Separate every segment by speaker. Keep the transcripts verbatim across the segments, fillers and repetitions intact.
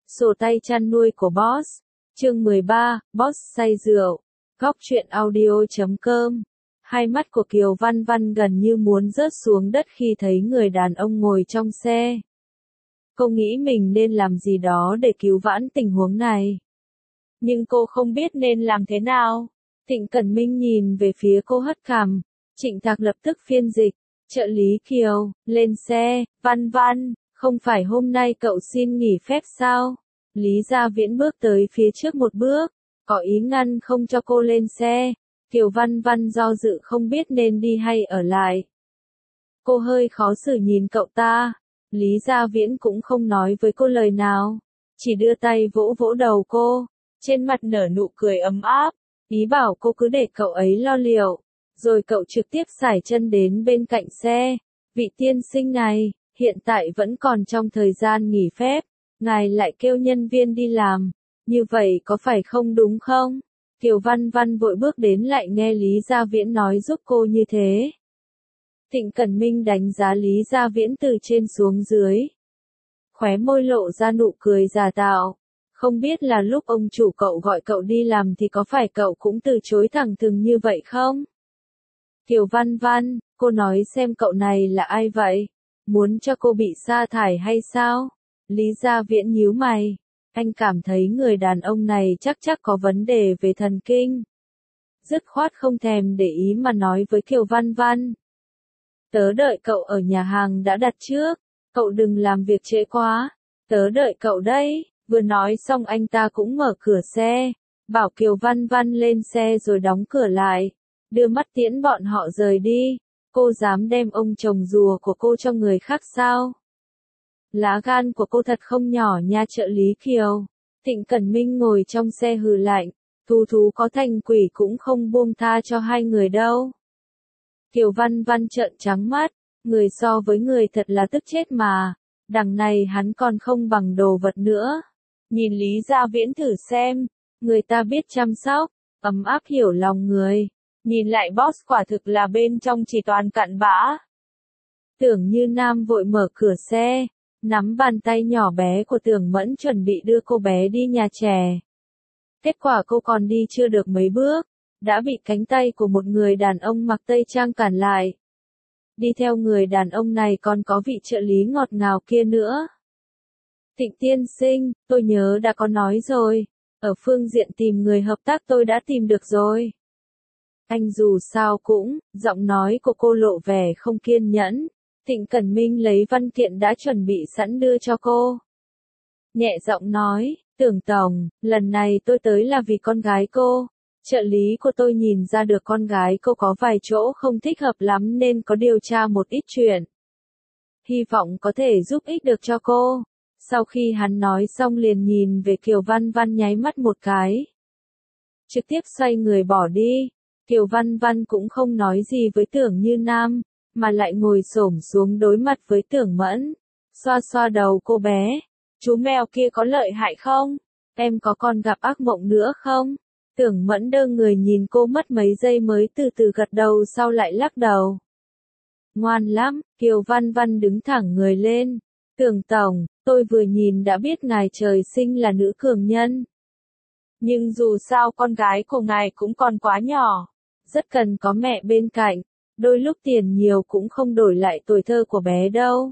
Speaker 1: Sổ tay chăn nuôi của Boss. Chương mười ba, Boss say rượu. Góc truyện audio chấm com. Hai mắt của Kiều Văn Văn gần như muốn rớt xuống đất khi thấy người đàn ông ngồi trong xe. Cô nghĩ mình nên làm gì đó để cứu vãn tình huống này. Nhưng cô không biết nên làm thế nào. Thịnh Cẩn Minh nhìn về phía cô hất cằm. Trịnh Thạc lập tức phiên dịch. Trợ lý Kiều, lên xe. Văn Văn, không phải hôm nay cậu xin nghỉ phép sao? Lý Gia Viễn bước tới phía trước một bước, có ý ngăn không cho cô lên xe. Kiều Văn Văn do dự không biết nên đi hay ở lại. Cô hơi khó xử nhìn cậu ta. Lý Gia Viễn cũng không nói với cô lời nào, chỉ đưa tay vỗ vỗ đầu cô, trên mặt nở nụ cười ấm áp, ý bảo cô cứ để cậu ấy lo liệu. Rồi cậu trực tiếp sải chân đến bên cạnh xe. Vị tiên sinh này, hiện tại vẫn còn trong thời gian nghỉ phép, ngài lại kêu nhân viên đi làm, như vậy có phải không đúng không? Kiều Văn Văn vội bước đến lại nghe Lý Gia Viễn nói giúp cô như thế. Thịnh Cẩn Minh đánh giá Lý Gia Viễn từ trên xuống dưới. Khóe môi lộ ra nụ cười giả tạo. Không biết là lúc ông chủ cậu gọi cậu đi làm thì có phải cậu cũng từ chối thẳng thừng như vậy không? Kiều Văn Văn, cô nói xem cậu này là ai vậy? Muốn cho cô bị sa thải hay sao? Lý Gia Viễn nhíu mày. Anh cảm thấy người đàn ông này chắc chắc có vấn đề về thần kinh. Dứt khoát không thèm để ý mà nói với Kiều Văn Văn. Tớ đợi cậu ở nhà hàng đã đặt trước, cậu đừng làm việc trễ quá, tớ đợi cậu đấy. Vừa nói xong anh ta cũng mở cửa xe, bảo Kiều Văn Văn lên xe rồi đóng cửa lại, đưa mắt tiễn bọn họ rời đi. Cô dám đem ông chồng rùa của cô cho người khác sao? Lá gan của cô thật không nhỏ nha trợ lý Kiều. Thịnh Cẩn Minh ngồi trong xe hừ lạnh, thú thú có thành quỷ cũng không buông tha cho hai người đâu. Kiều Văn Văn trợn trắng mắt, người so với người thật là tức chết mà, đằng này hắn còn không bằng đồ vật nữa. Nhìn Lý Gia Viễn thử xem, người ta biết chăm sóc, ấm áp hiểu lòng người, nhìn lại Boss quả thực là bên trong chỉ toàn cặn bã. Tưởng Như Nam vội mở cửa xe, nắm bàn tay nhỏ bé của Tưởng Mẫn chuẩn bị đưa cô bé đi nhà trẻ. Kết quả cô còn đi chưa được mấy bước, đã bị cánh tay của một người đàn ông mặc tây trang cản lại. Đi theo người đàn ông này còn có vị trợ lý ngọt ngào kia nữa. Thịnh tiên sinh, tôi nhớ đã có nói rồi, ở phương diện tìm người hợp tác tôi đã tìm được rồi. Anh dù sao cũng, giọng nói của cô lộ vẻ không kiên nhẫn. Thịnh Cẩn Minh lấy văn kiện đã chuẩn bị sẵn đưa cho cô. Nhẹ giọng nói, Tưởng tổng, lần này tôi tới là vì con gái cô. Trợ lý của tôi nhìn ra được con gái cô có vài chỗ không thích hợp lắm nên có điều tra một ít chuyện. Hy vọng có thể giúp ích được cho cô. Sau khi hắn nói xong liền nhìn về Kiều Văn Văn nháy mắt một cái. Trực tiếp xoay người bỏ đi. Kiều Văn Văn cũng không nói gì với Tưởng Như Nam, mà lại ngồi xổm xuống đối mặt với Tưởng Mẫn. Xoa xoa đầu cô bé. Chú mèo kia có lợi hại không? Em có còn gặp ác mộng nữa không? Tưởng Mẫn đơ người nhìn cô mất mấy giây mới từ từ gật đầu sau lại lắc đầu. Ngoan lắm, Kiều Văn Văn đứng thẳng người lên. Tưởng tổng, tôi vừa nhìn đã biết ngài trời sinh là nữ cường nhân. Nhưng dù sao con gái của ngài cũng còn quá nhỏ, rất cần có mẹ bên cạnh, đôi lúc tiền nhiều cũng không đổi lại tuổi thơ của bé đâu.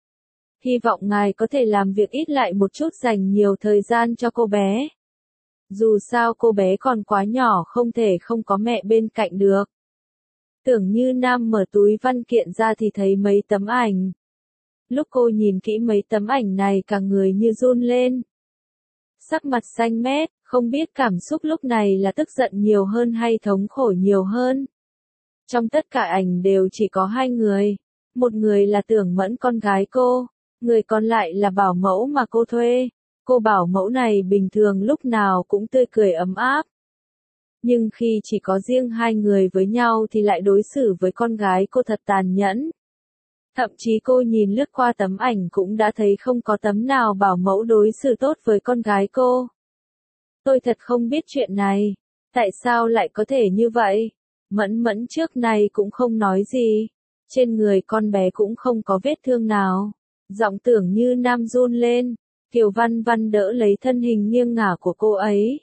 Speaker 1: Hy vọng ngài có thể làm việc ít lại một chút dành nhiều thời gian cho cô bé. Dù sao cô bé còn quá nhỏ không thể không có mẹ bên cạnh được. Tưởng Như Nam mở túi văn kiện ra thì thấy mấy tấm ảnh. Lúc cô nhìn kỹ mấy tấm ảnh này cả người như run lên. Sắc mặt xanh mét, không biết cảm xúc lúc này là tức giận nhiều hơn hay thống khổ nhiều hơn. Trong tất cả ảnh đều chỉ có hai người. Một người là Tưởng Mẫn con gái cô, người còn lại là bảo mẫu mà cô thuê. Cô bảo mẫu này bình thường lúc nào cũng tươi cười ấm áp. Nhưng khi chỉ có riêng hai người với nhau thì lại đối xử với con gái cô thật tàn nhẫn. Thậm chí cô nhìn lướt qua tấm ảnh cũng đã thấy không có tấm nào bảo mẫu đối xử tốt với con gái cô. Tôi thật không biết chuyện này. Tại sao lại có thể như vậy? Mẫn Mẫn trước này cũng không nói gì. Trên người con bé cũng không có vết thương nào. Giọng Tưởng Như Nam run lên. Kiều Văn Văn đỡ lấy thân hình nghiêng ngả của cô ấy.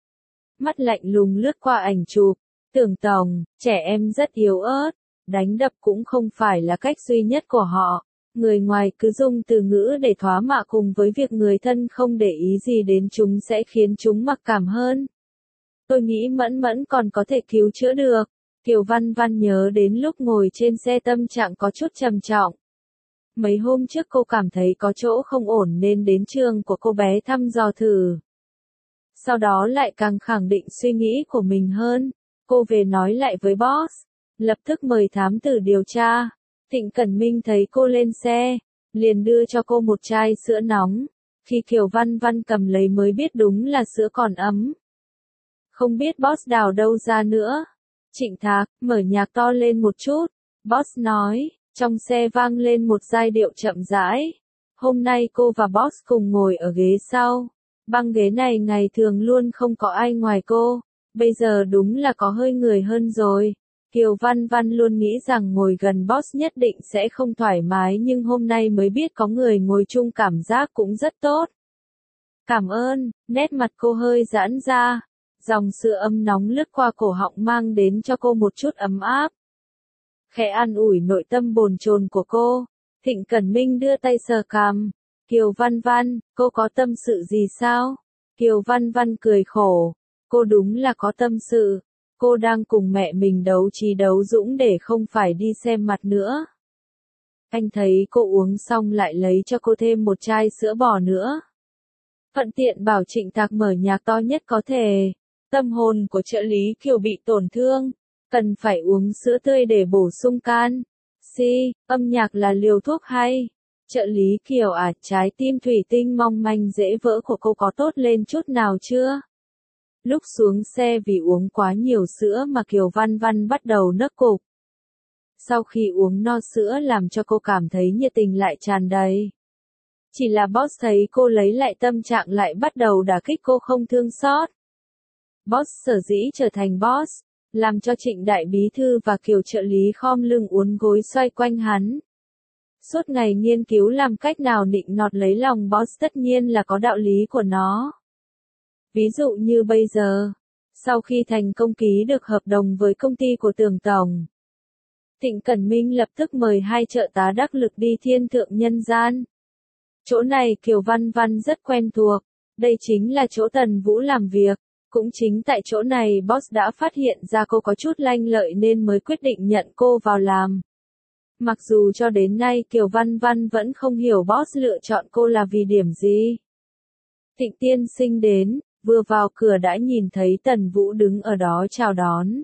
Speaker 1: Mắt lạnh lùng lướt qua ảnh chụp, Tưởng Tổng, trẻ em rất yếu ớt, đánh đập cũng không phải là cách duy nhất của họ. Người ngoài cứ dùng từ ngữ để thoá mạ cùng với việc người thân không để ý gì đến chúng sẽ khiến chúng mặc cảm hơn. Tôi nghĩ Mẫn Mẫn còn có thể cứu chữa được. Kiều Văn Văn nhớ đến lúc ngồi trên xe tâm trạng có chút trầm trọng. Mấy hôm trước cô cảm thấy có chỗ không ổn nên đến trường của cô bé thăm dò thử. Sau đó lại càng khẳng định suy nghĩ của mình hơn. Cô về nói lại với boss, lập tức mời thám tử điều tra. Thịnh Cẩn Minh thấy cô lên xe, liền đưa cho cô một chai sữa nóng. Khi Kiều Văn Văn cầm lấy mới biết đúng là sữa còn ấm. Không biết boss đào đâu ra nữa. Trịnh Thạc, mở nhạc to lên một chút. Boss nói, trong xe vang lên một giai điệu chậm rãi. Hôm nay cô và boss cùng ngồi ở ghế sau. Băng ghế này ngày thường luôn không có ai ngoài cô. Bây giờ đúng là có hơi người hơn rồi. Kiều Văn Văn luôn nghĩ rằng ngồi gần boss nhất định sẽ không thoải mái nhưng hôm nay mới biết có người ngồi chung cảm giác cũng rất tốt. Cảm ơn, nét mặt cô hơi giãn ra. Dòng sữa ấm nóng lướt qua cổ họng mang đến cho cô một chút ấm áp. Khẽ an ủi nội tâm bồn chồn của cô. Thịnh Cẩn Minh đưa tay sờ cằm. Kiều Văn Văn, cô có tâm sự gì sao? Kiều Văn Văn cười khổ. Cô đúng là có tâm sự. Cô đang cùng mẹ mình đấu trí đấu dũng để không phải đi xem mặt nữa. Anh thấy cô uống xong lại lấy cho cô thêm một chai sữa bò nữa. Thuận tiện bảo Trịnh Thạc mở nhạc to nhất có thể. Tâm hồn của trợ lý Kiều bị tổn thương, cần phải uống sữa tươi để bổ sung can. Si, âm nhạc là liều thuốc hay. Trợ lý Kiều à, trái tim thủy tinh mong manh dễ vỡ của cô có tốt lên chút nào chưa? Lúc xuống xe vì uống quá nhiều sữa mà Kiều Văn Văn bắt đầu nấc cục. Sau khi uống no sữa làm cho cô cảm thấy nhiệt tình lại tràn đầy. Chỉ là boss thấy cô lấy lại tâm trạng lại bắt đầu đả kích cô không thương xót. Boss sở dĩ trở thành boss, làm cho Trịnh đại bí thư và Kiều trợ lý khom lưng uốn gối xoay quanh hắn. Suốt ngày nghiên cứu làm cách nào nịnh nọt lấy lòng boss tất nhiên là có đạo lý của nó. Ví dụ như bây giờ, sau khi thành công ký được hợp đồng với công ty của Tưởng Tổng, Thịnh Cẩn Minh lập tức mời hai trợ tá đắc lực đi thiên thượng nhân gian. Chỗ này Kiều Văn Văn rất quen thuộc, đây chính là chỗ Tần Vũ làm việc. Cũng chính tại chỗ này boss đã phát hiện ra cô có chút lanh lợi nên mới quyết định nhận cô vào làm. Mặc dù cho đến nay Kiều Văn Văn vẫn không hiểu boss lựa chọn cô là vì điểm gì. Thịnh tiên sinh đến, vừa vào cửa đã nhìn thấy Tần Vũ đứng ở đó chào đón.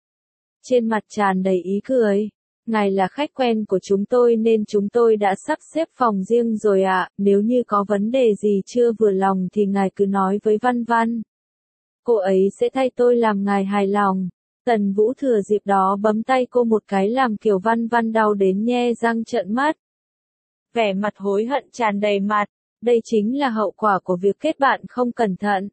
Speaker 1: Trên mặt tràn đầy ý cười. Ngài là khách quen của chúng tôi nên chúng tôi đã sắp xếp phòng riêng rồi ạ, nếu như có vấn đề gì chưa vừa lòng thì ngài cứ nói với Văn Văn. Cô ấy sẽ thay tôi làm ngài hài lòng. Tần Vũ thừa dịp đó bấm tay cô một cái làm Kiều Văn Văn đau đến nhe răng trợn mắt. Vẻ mặt hối hận tràn đầy mặt, đây chính là hậu quả của việc kết bạn không cẩn thận.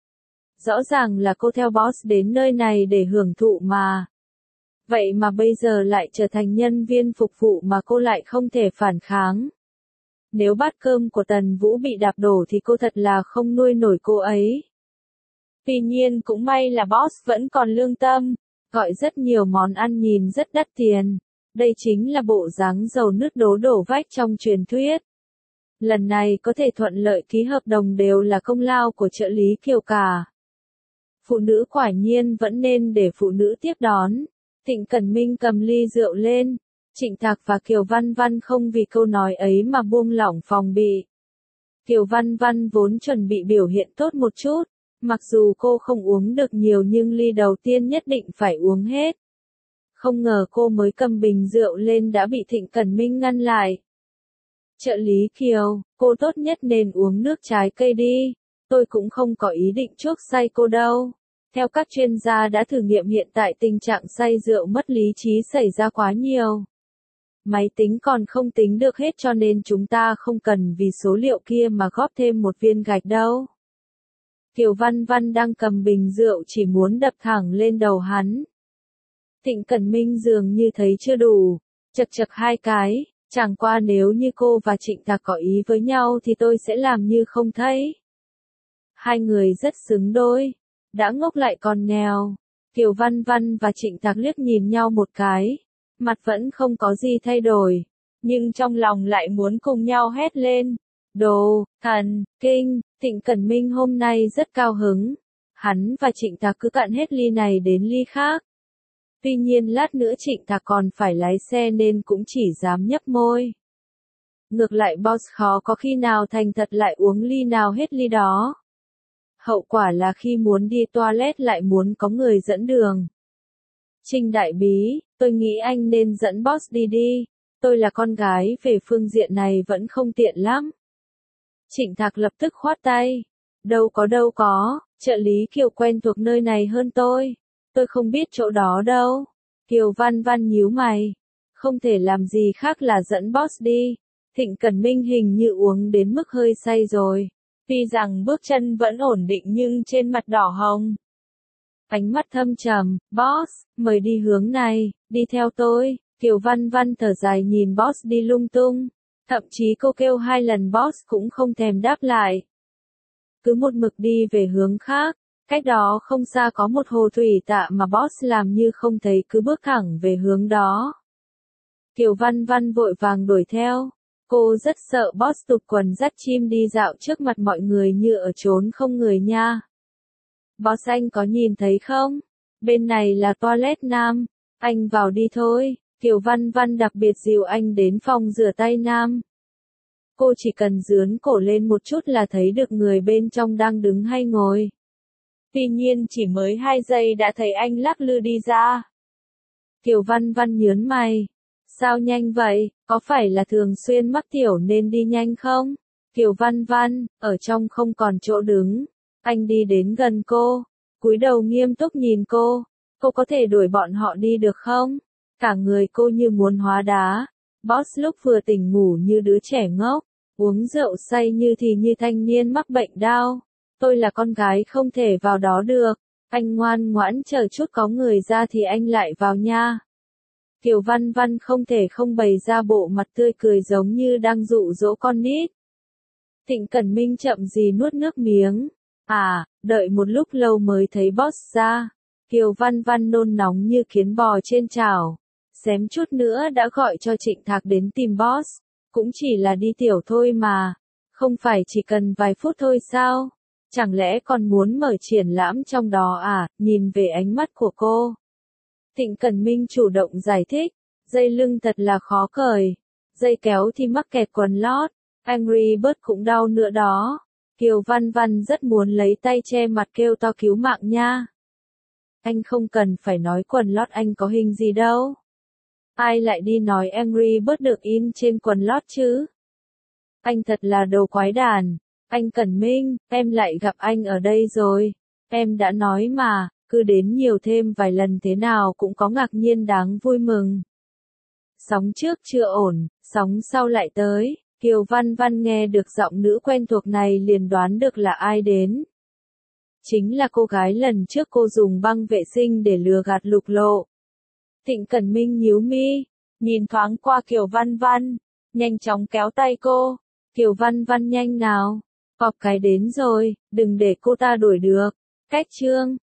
Speaker 1: Rõ ràng là cô theo boss đến nơi này để hưởng thụ mà. Vậy mà bây giờ lại trở thành nhân viên phục vụ mà cô lại không thể phản kháng. Nếu bát cơm của Tần Vũ bị đạp đổ thì cô thật là không nuôi nổi cô ấy. Tuy nhiên cũng may là boss vẫn còn lương tâm, gọi rất nhiều món ăn nhìn rất đắt tiền. Đây chính là bộ dáng dầu nước đố đổ vách trong truyền thuyết. Lần này có thể thuận lợi ký hợp đồng đều là công lao của trợ lý Kiều cả. Phụ nữ quả nhiên vẫn nên để phụ nữ tiếp đón. Thịnh Cẩn Minh cầm ly rượu lên. Trịnh Thạc và Kiều Văn Văn không vì câu nói ấy mà buông lỏng phòng bị. Kiều Văn Văn vốn chuẩn bị biểu hiện tốt một chút. Mặc dù cô không uống được nhiều nhưng ly đầu tiên nhất định phải uống hết. Không ngờ cô mới cầm bình rượu lên đã bị Thịnh Cẩn Minh ngăn lại. Trợ lý Kiều, cô tốt nhất nên uống nước trái cây đi. Tôi cũng không có ý định chuốc say cô đâu. Theo các chuyên gia đã thử nghiệm hiện tại tình trạng say rượu mất lý trí xảy ra quá nhiều. Máy tính còn không tính được hết cho nên chúng ta không cần vì số liệu kia mà góp thêm một viên gạch đâu. Kiều Văn Văn đang cầm bình rượu chỉ muốn đập thẳng lên đầu hắn. Thịnh Cẩn Minh dường như thấy chưa đủ, chật chật hai cái, Chẳng qua nếu như cô và Trịnh Tạc có ý với nhau thì tôi sẽ làm như không thấy. Hai người rất xứng đôi. Đã ngốc lại còn nghèo. Kiều Văn Văn và Trịnh Tạc liếc nhìn nhau một cái. Mặt vẫn không có gì thay đổi. Nhưng trong lòng lại muốn cùng nhau hét lên. Đồ, thần, kinh. Thịnh Cẩn Minh hôm nay rất cao hứng. Hắn và Trịnh Tạc cứ cạn hết ly này đến ly khác. Tuy nhiên lát nữa Trịnh Tạc còn phải lái xe nên cũng chỉ dám nhấp môi. Ngược lại boss khó có khi nào thành thật lại uống ly nào hết ly đó. Hậu quả là khi muốn đi toilet lại muốn có người dẫn đường. Trinh đại bí, tôi nghĩ anh nên dẫn boss đi đi. Tôi là con gái về phương diện này vẫn không tiện lắm. Trịnh Thạc lập tức khoát tay. Đâu có đâu có, trợ lý Kiều quen thuộc nơi này hơn tôi. Tôi không biết chỗ đó đâu. Kiều Văn Văn nhíu mày. Không thể làm gì khác là dẫn boss đi. Thịnh Cẩn Minh hình như uống đến mức hơi say rồi. Tuy rằng bước chân vẫn ổn định nhưng trên mặt đỏ hồng. Ánh mắt thâm trầm, boss, mời đi hướng này, đi theo tôi. Kiều Văn Văn thở dài nhìn boss đi lung tung. Thậm chí cô kêu hai lần boss cũng không thèm đáp lại. Cứ một mực đi về hướng khác. Cách đó không xa có một hồ thủy tạ mà boss làm như không thấy cứ bước thẳng về hướng đó. Kiều Văn Văn vội vàng đuổi theo. Cô rất sợ boss tụt quần dắt chim đi dạo trước mặt mọi người như ở chốn không người nha. Boss anh có nhìn thấy không? Bên này là toilet nam. Anh vào đi thôi. Kiều Văn Văn đặc biệt dìu anh đến phòng rửa tay nam. Cô chỉ cần dướn cổ lên một chút là thấy được người bên trong đang đứng hay ngồi. Tuy nhiên chỉ mới hai giây đã thấy anh lắc lư đi ra. Kiều Văn Văn nhớn mày. Sao nhanh vậy, có phải là thường xuyên mắc tiểu nên đi nhanh không? Kiều Văn Văn, ở trong không còn chỗ đứng. Anh đi đến gần cô, cúi đầu nghiêm túc nhìn cô. Cô có thể đuổi bọn họ đi được không? Cả người cô như muốn hóa đá. Boss lúc vừa tỉnh ngủ như đứa trẻ ngốc, uống rượu say như thì như thanh niên mắc bệnh đau. Tôi là con gái không thể vào đó được. Anh ngoan ngoãn chờ chút có người ra thì anh lại vào nha. Kiều Văn Văn không thể không bày ra bộ mặt tươi cười giống như đang dụ dỗ con nít. Thịnh Cẩn Minh chậm gì nuốt nước miếng. À, đợi một lúc lâu mới thấy boss ra. Kiều Văn Văn nôn nóng như kiến bò trên chảo. Xém chút nữa đã gọi cho Trịnh Thạc đến tìm boss. Cũng chỉ là đi tiểu thôi mà. Không phải chỉ cần vài phút thôi sao? Chẳng lẽ còn muốn mở triển lãm trong đó à? Nhìn về ánh mắt của cô. Thịnh Cẩn Minh chủ động giải thích. Dây lưng thật là khó cởi. Dây kéo thì mắc kẹt quần lót. Angry Bird cũng đau nữa đó. Kiều Văn Văn rất muốn lấy tay che mặt kêu to cứu mạng nha. Anh không cần phải nói quần lót anh có hình gì đâu. Ai lại đi nói Angry Bird được in trên quần lót chứ? Anh thật là đồ quái đản. Anh Cẩn Minh, em lại gặp anh ở đây rồi. Em đã nói mà, cứ đến nhiều thêm vài lần thế nào cũng có ngạc nhiên đáng vui mừng. Sóng trước chưa ổn, sóng sau lại tới. Kiều Văn Văn nghe được giọng nữ quen thuộc này liền đoán được là ai đến. Chính là cô gái lần trước cô dùng băng vệ sinh để lừa gạt Lục Lộ. Thịnh Cẩn Minh nhíu mi, nhìn thoáng qua Kiều Văn Văn, nhanh chóng kéo tay cô. Kiều Văn Văn nhanh nào, cọp cái đến rồi, đừng để cô ta đuổi được. Cách chương